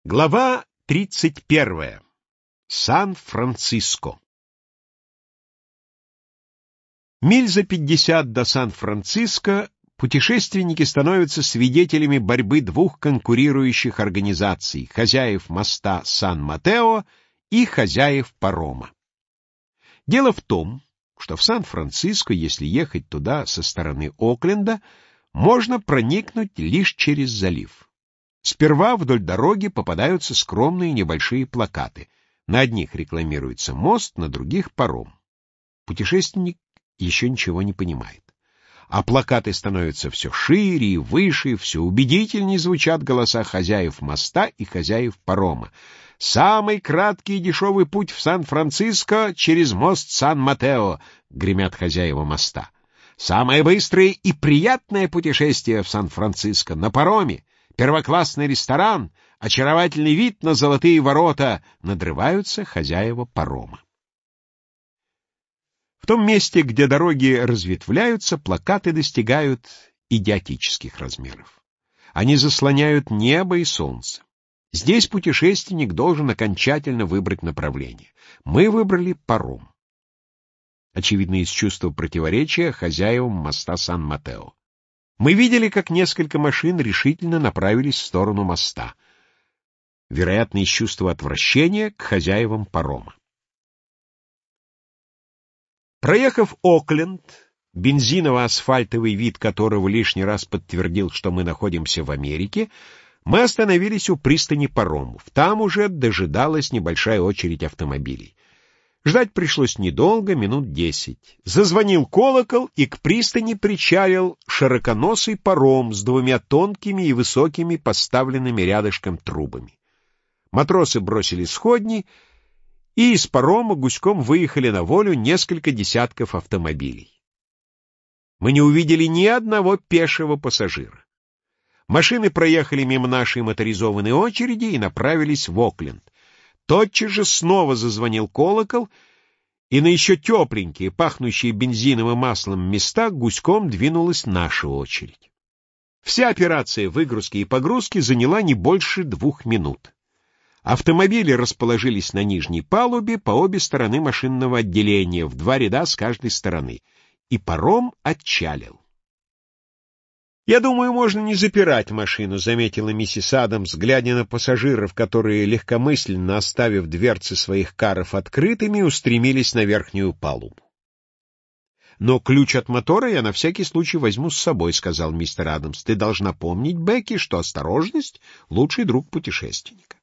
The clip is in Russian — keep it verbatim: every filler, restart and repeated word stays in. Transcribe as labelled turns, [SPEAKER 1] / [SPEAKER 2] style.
[SPEAKER 1] Глава тридцать первая. Сан-Франциско. Миль за пятьдесят до Сан-Франциско путешественники становятся свидетелями борьбы двух конкурирующих организаций — хозяев моста Сан-Матео и хозяев парома. Дело в том, что в Сан-Франциско, если ехать туда со стороны Окленда, можно проникнуть лишь через залив. Сперва вдоль дороги попадаются скромные небольшие плакаты. На одних рекламируется мост, на других — паром. Путешественник еще ничего не понимает. А плакаты становятся все шире и выше, все убедительнее звучат голоса хозяев моста и хозяев парома. «Самый краткий и дешевый путь в Сан-Франциско через мост Сан-Матео», — гремят хозяева моста. «Самое быстрое и приятное путешествие в Сан-Франциско на пароме. Первоклассный ресторан, очаровательный вид на золотые ворота», — надрываются хозяева парома. В том месте, где дороги разветвляются, плакаты достигают идиотических размеров. Они заслоняют небо и солнце. Здесь путешественник должен окончательно выбрать направление. Мы выбрали паром. Очевидно, из чувства противоречия хозяевам моста Сан-Матео. Мы видели, как несколько машин решительно направились в сторону моста. Вероятно, из чувства отвращения к хозяевам парома. Проехав Окленд, бензиново-асфальтовый вид которого лишний раз подтвердил, что мы находимся в Америке, мы остановились у пристани паромов. Там уже дожидалась небольшая очередь автомобилей. Ждать пришлось недолго, минут десять. Зазвонил колокол, и к пристани причалил широконосый паром с двумя тонкими и высокими поставленными рядышком трубами. Матросы бросили сходни, и из парома гуськом выехали на волю несколько десятков автомобилей. Мы не увидели ни одного пешего пассажира. Машины проехали мимо нашей моторизованной очереди и направились в Окленд. Тотчас же снова зазвонил колокол, и на еще тепленькие, пахнущие бензином и маслом места гуськом двинулась наша очередь. Вся операция выгрузки и погрузки заняла не больше двух минут. Автомобили расположились на нижней палубе по обе стороны машинного отделения, в два ряда с каждой стороны, и паром отчалил. «Я думаю, можно не запирать машину», — заметила миссис Адамс, глядя на пассажиров, которые, легкомысленно оставив дверцы своих каров открытыми, устремились на верхнюю палубу. «Но ключ от мотора я на всякий случай возьму с собой», — сказал мистер Адамс. «Ты должна помнить, Бекки, что осторожность — лучший друг путешественника».